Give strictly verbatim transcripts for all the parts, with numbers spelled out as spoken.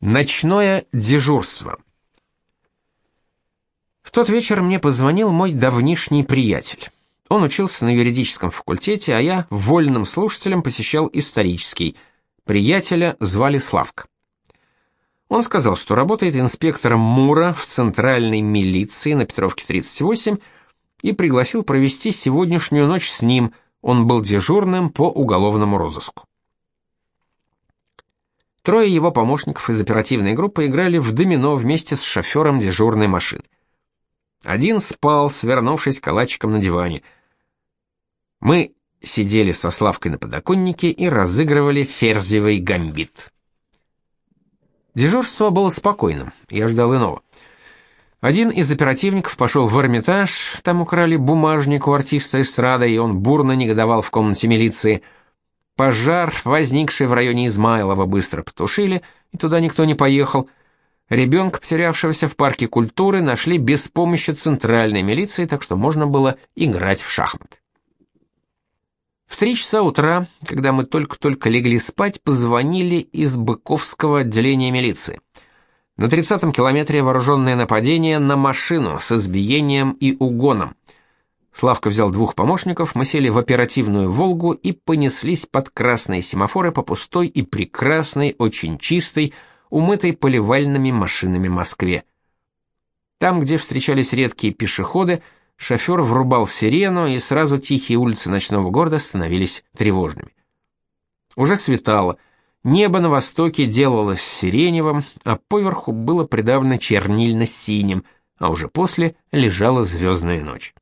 Ночное дежурство. В тот вечер мне позвонил мой давнишний приятель. Он учился на юридическом факультете, а я вольным слушателем посещал исторический. Приятеля звали Славка. Он сказал, что работает инспектором МУРа в центральной милиции на Петровке тридцать восемь, и пригласил провести сегодняшнюю ночь с ним. Он был дежурным по уголовному розыску. Трое его помощников из оперативной группы играли в домино вместе с шофером дежурной машины. Один спал, свернувшись калачиком на диване. Мы сидели со Славкой на подоконнике и разыгрывали ферзевый гамбит. Дежурство было спокойным, я ждал иного. Один из оперативников пошел в Эрмитаж, там украли бумажник у артиста эстрады, и он бурно негодовал в комнате милиции. Пожар, возникший в районе Измайлова, быстро потушили, и туда никто не поехал. Ребенка, потерявшегося в парке культуры, нашли без помощи центральной милиции, так что можно было играть в шахматы. В три часа утра, когда мы только-только легли спать, позвонили из Быковского отделения милиции. На тридцатом километре вооруженное нападение на машину с избиением и угоном. Славка взял двух помощников, мы сели в оперативную «Волгу» и понеслись под красные семафоры по пустой и прекрасной, очень чистой, умытой поливальными машинами Москве. Там, где встречались редкие пешеходы, шофер врубал сирену, и сразу тихие улицы ночного города становились тревожными. Уже светало, небо на востоке делалось сиреневым, а поверху было придавлено чернильно-синим, а уже после лежала звездная ночь.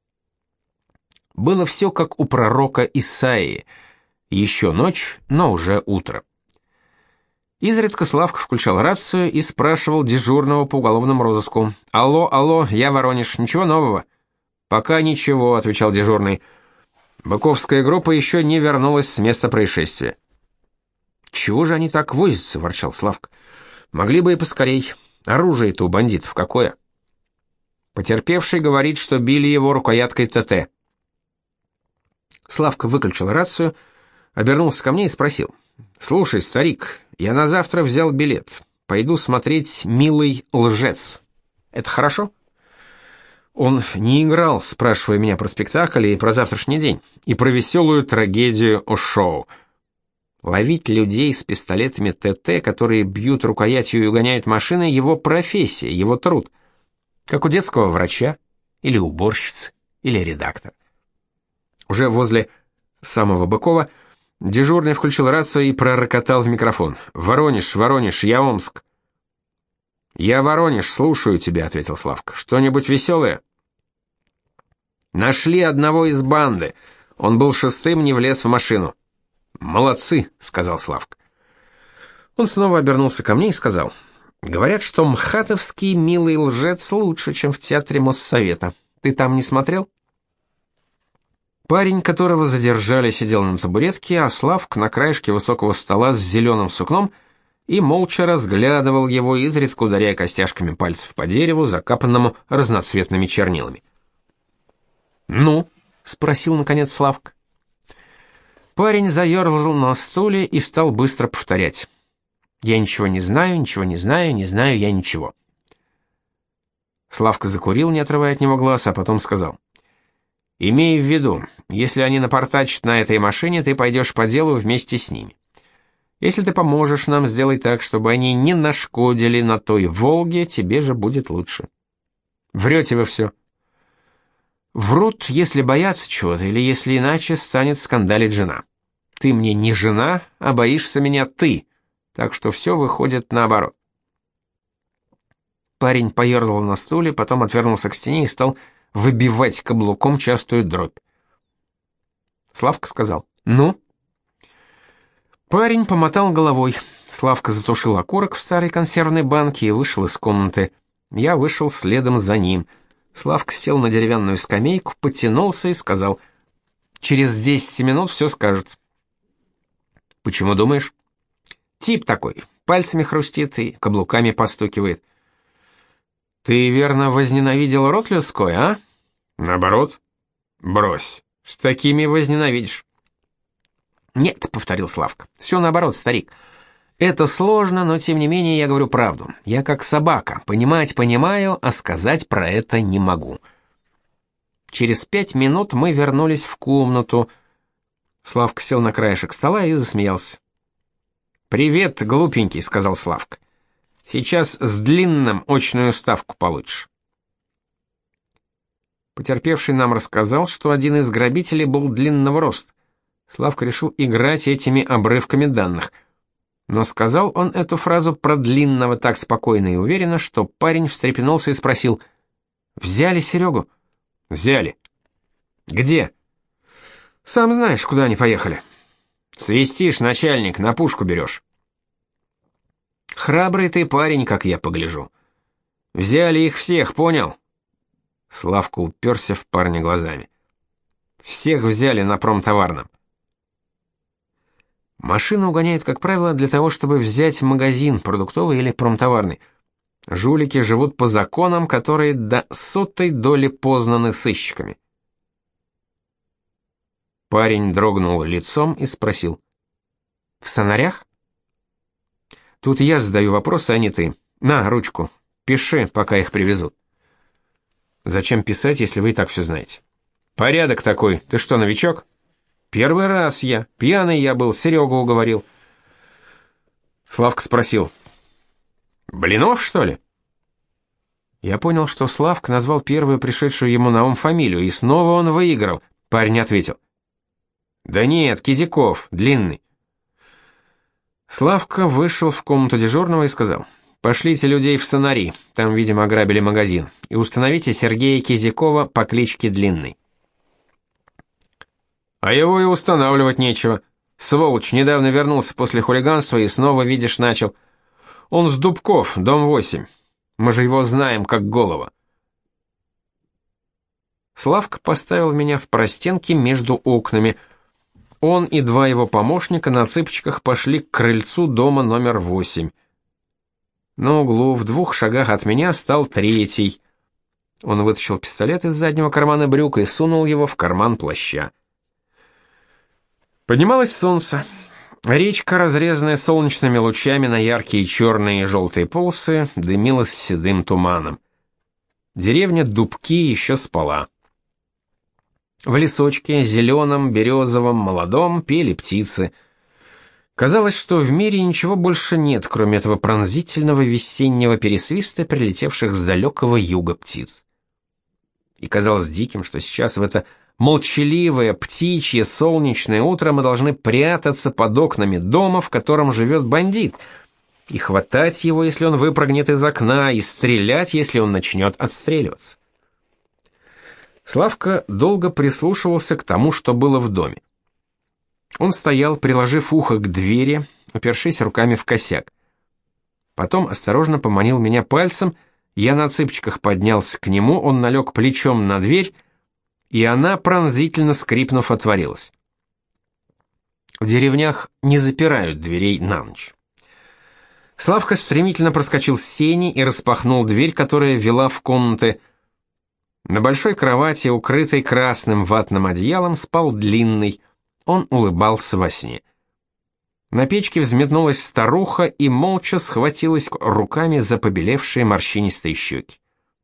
Было все как у пророка Исаии. Еще ночь, но уже утро. Изредка Славка включал рацию и спрашивал дежурного по уголовному розыску: «Алло, алло, я Воронеж, ничего нового?» «Пока ничего», — отвечал дежурный. «Быковская группа еще не вернулась с места происшествия». «Чего же они так возятся?» — ворчал Славка. «Могли бы и поскорей. Оружие-то у бандитов какое?» Потерпевший говорит, что били его рукояткой ТТ. Славка выключил рацию, обернулся ко мне и спросил: «Слушай, старик, я на завтра взял билет. Пойду смотреть «Милый лжец». Это хорошо?» Он не играл, спрашивая меня про спектакль и про завтрашний день, и про веселую трагедию о шоу. Ловить людей с пистолетами ТТ, которые бьют рукоятью и угоняют машины, его профессия, его труд. Как у детского врача, или уборщицы, или редактора. Уже возле самого Быкова дежурный включил рацию и пророкотал в микрофон: «Воронеж, Воронеж, я Омск». «Я Воронеж, слушаю тебя», — ответил Славка. «Что-нибудь веселое?» «Нашли одного из банды. Он был шестым, не влез в машину». «Молодцы», — сказал Славка. Он снова обернулся ко мне и сказал: «Говорят, что мхатовский «Милый лжец» лучше, чем в театре Моссовета. Ты там не смотрел?» Парень, которого задержали, сидел на табуретке, а Славка на краешке высокого стола с зеленым сукном и молча разглядывал его, изредка ударяя костяшками пальцев по дереву, закапанному разноцветными чернилами. «Ну?» — спросил наконец Славка. Парень заерзал на стуле и стал быстро повторять: «Я ничего не знаю, ничего не знаю, не знаю я ничего». Славка закурил, не отрывая от него глаз, а потом сказал: «Имей в виду, если они напортачат на этой машине, ты пойдешь по делу вместе с ними. Если ты поможешь нам сделать так, чтобы они не нашкодили на той «Волге», тебе же будет лучше». Врете вы все». «Врут, если боятся чего-то, или если иначе станет скандалить жена. Ты мне не жена, а боишься меня ты, так что все выходит наоборот». Парень поерзал на стуле, потом отвернулся к стене и стал выбивать каблуком частую дробь. Славка сказал: «Ну?» Парень помотал головой. Славка затушил окурок в старой консервной банке и вышел из комнаты. Я вышел следом за ним. Славка сел на деревянную скамейку, потянулся и сказал: «Через десять минут все скажет». «Почему думаешь?» «Тип такой, пальцами хрустит и каблуками постукивает». «Ты, верно, возненавидел род людской, а?» «Наоборот». «Брось, с такими возненавидишь». «Нет», — повторил Славка, — «все наоборот, старик. Это сложно, но тем не менее я говорю правду. Я как собака, понимать понимаю, а сказать про это не могу. Через пять минут мы вернулись в комнату. Славка сел на краешек стола и засмеялся. «Привет, глупенький», — сказал Славка. «Сейчас с длинным очную ставку получишь». Потерпевший нам рассказал, что один из грабителей был длинного роста. Славка решил играть этими обрывками данных. Но сказал он эту фразу про длинного так спокойно и уверенно, что парень встрепенулся и спросил: «Взяли Серегу?» «Взяли». «Где?» «Сам знаешь, куда они поехали». «Свистишь, начальник, на пушку берешь». «Храбрый ты парень, как я погляжу. Взяли их всех, понял?» Славка уперся в парня глазами. «Всех взяли на промтоварном». Машину угоняют, как правило, для того, чтобы взять магазин, продуктовый или промтоварный. Жулики живут по законам, которые до сотой доли познаны сыщиками. Парень дрогнул лицом и спросил: «В сонарях?» «Тут я задаю вопросы, а не ты. На, ручку, пиши, пока их привезут». «Зачем писать, если вы и так все знаете?» «Порядок такой. Ты что, новичок?» «Первый раз я. Пьяный я был, Серегу уговорил». Славка спросил: «Блинов, что ли?» Я понял, что Славка назвал первую пришедшую ему на ум фамилию, и снова он выиграл. Парень ответил: «Да нет, Кизяков, длинный». Славка вышел в комнату дежурного и сказал: «Пошлите людей в сонари, там, видимо, ограбили магазин, и установите Сергея Кизякова по кличке Длинный». «А его и устанавливать нечего. Сволочь недавно вернулся после хулиганства и снова, видишь, начал. Он с Дубков, дом восемь. Мы же его знаем как голова». Славка поставил меня в простенке между окнами. Он и два его помощника на цыпочках пошли к крыльцу дома номер восемь. На углу в двух шагах от меня стал третий. Он вытащил пистолет из заднего кармана брюк и сунул его в карман плаща. Поднималось солнце. Речка, разрезанная солнечными лучами на яркие черные и желтые полосы, дымилась седым туманом. Деревня Дубки еще спала. В лесочке, зеленом, березовом, молодом, пели птицы. Казалось, что в мире ничего больше нет, кроме этого пронзительного весеннего пересвиста прилетевших с далекого юга птиц. И казалось диким, что сейчас в это молчаливое, птичье, солнечное утро мы должны прятаться под окнами дома, в котором живет бандит, и хватать его, если он выпрыгнет из окна, и стрелять, если он начнет отстреливаться. Славка долго прислушивался к тому, что было в доме. Он стоял, приложив ухо к двери, упершись руками в косяк. Потом осторожно поманил меня пальцем, я на цыпочках поднялся к нему, он налег плечом на дверь, и она, пронзительно скрипнув, отворилась. В деревнях не запирают дверей на ночь. Славка стремительно проскочил с сени и распахнул дверь, которая вела в комнаты. На большой кровати, укрытой красным ватным одеялом, спал Длинный. Он улыбался во сне. На печке взметнулась старуха и молча схватилась руками за побелевшие морщинистые щеки.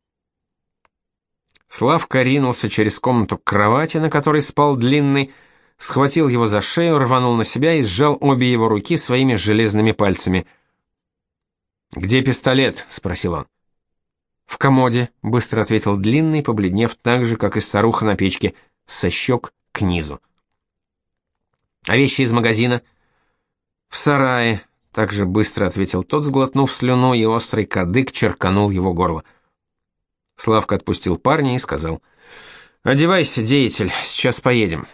Славка ринулся через комнату к кровати, на которой спал Длинный, схватил его за шею, рванул на себя и сжал обе его руки своими железными пальцами. «Где пистолет?» — спросил он. «В комоде», — быстро ответил Длинный, побледнев так же, как и старуха на печке, со щек к низу. «А вещи из магазина?» «В сарае», — также быстро ответил тот, сглотнув слюну, и острый кадык черканул его горло. Славка отпустил парня и сказал: «Одевайся, деятель, сейчас поедем».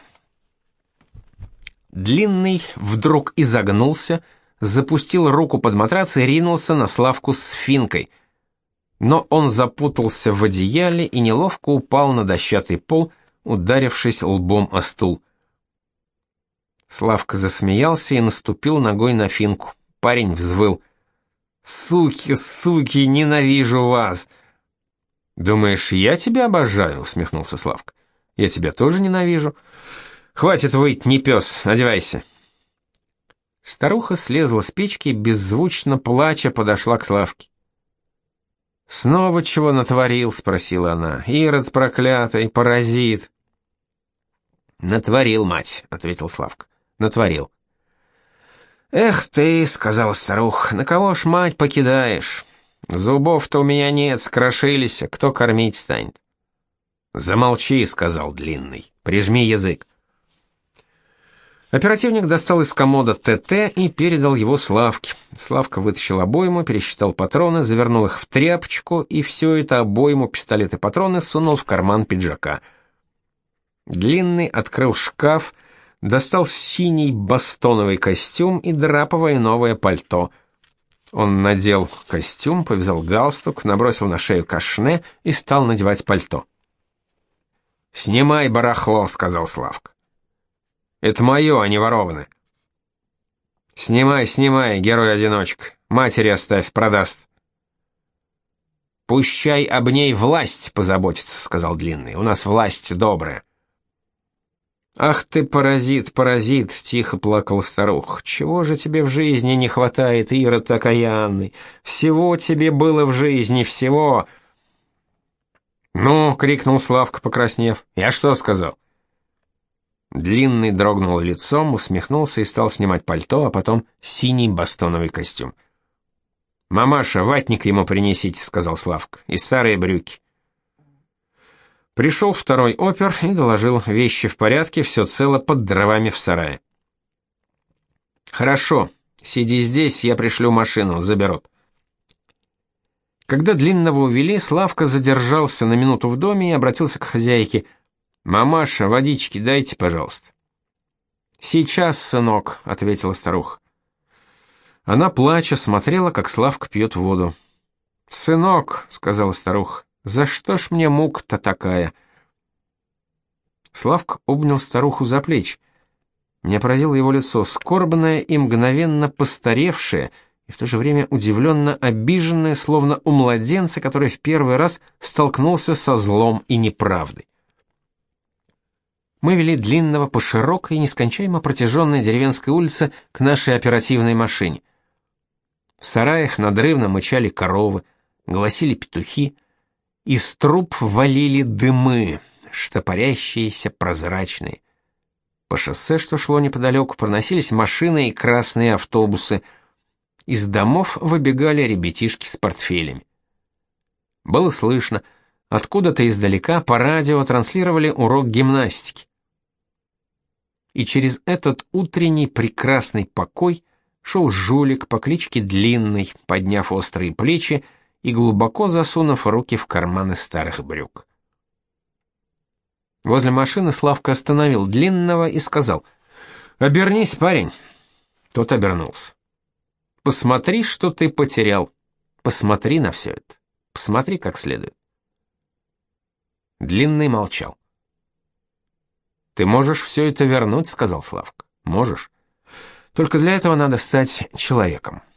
Длинный вдруг изогнулся, запустил руку под матрац и ринулся на Славку с финкой. Но он запутался в одеяле и неловко упал на дощатый пол, ударившись лбом о стул. Славка засмеялся и наступил ногой на финку. Парень взвыл: «Суки, суки, ненавижу вас!» «Думаешь, я тебя обожаю?» — усмехнулся Славка. «Я тебя тоже ненавижу. Хватит выть, не пес, одевайся». Старуха слезла с печки и, беззвучно плача, подошла к Славке. «Снова чего натворил?» — спросила она. «Ирод проклятый, паразит». «Натворил, мать», — ответил Славка. «Натворил». «Эх ты», — сказала старуха, — «на кого ж мать покидаешь? Зубов-то у меня нет, скрошились, а кто кормить станет?» «Замолчи», — сказал Длинный, — «прижми язык». Оперативник достал из комода ТТ и передал его Славке. Славка вытащил обойму, пересчитал патроны, завернул их в тряпочку и все это, обойму, пистолет и патроны, сунул в карман пиджака. Длинный открыл шкаф, достал синий бастоновый костюм и драповое новое пальто. Он надел костюм, повязал галстук, набросил на шею кашне и стал надевать пальто. «Снимай барахло», — сказал Славка. «Это мое, а не ворованное». «Снимай, снимай, герой-одиночка. Матери оставь, продаст». «Пущай об ней власть позаботится», — сказал Длинный. «У нас власть добрая». «Ах ты, паразит, паразит!» — тихо плакала старуха. «Чего же тебе в жизни не хватает, Ирод окаянный? Всего тебе было в жизни, всего!» «Ну!» — крикнул Славка, покраснев. «Я что сказал?» Длинный дрогнул лицом, усмехнулся и стал снимать пальто, а потом синий бастоновый костюм. «Мамаша, ватник ему принесите», — сказал Славка, — «и старые брюки». Пришел второй опер и доложил: вещи в порядке, все цело, под дровами в сарае. «Хорошо, сиди здесь, я пришлю машину, заберут». Когда Длинного увели, Славка задержался на минуту в доме и обратился к хозяйке: «Мамаша, водички дайте, пожалуйста». «Сейчас, сынок», — ответила старуха. Она, плача, смотрела, как Славка пьет воду. «Сынок», — сказала старуха, — «за что ж мне мука-то такая?» Славка обнял старуху за плечи. Меня поразило его лицо, скорбное и мгновенно постаревшее, и в то же время удивленно обиженное, словно у младенца, который в первый раз столкнулся со злом и неправдой. Мы вели Длинного по широкой, нескончаемо протяженной деревенской улице к нашей оперативной машине. В сараях надрывно мычали коровы, голосили петухи, из труб валили дымы, штопорящиеся, прозрачные. По шоссе, что шло неподалеку, проносились машины и красные автобусы. Из домов выбегали ребятишки с портфелями. Было слышно, откуда-то издалека по радио транслировали урок гимнастики. И через этот утренний прекрасный покой шел жулик по кличке Длинный, подняв острые плечи и глубоко засунув руки в карманы старых брюк. Возле машины Славка остановил Длинного и сказал: «Обернись, парень». Тот обернулся. «Посмотри, что ты потерял. Посмотри на все это. Посмотри как следует». Длинный молчал. «Ты можешь все это вернуть», — сказал Славка. «Можешь. Только для этого надо стать человеком».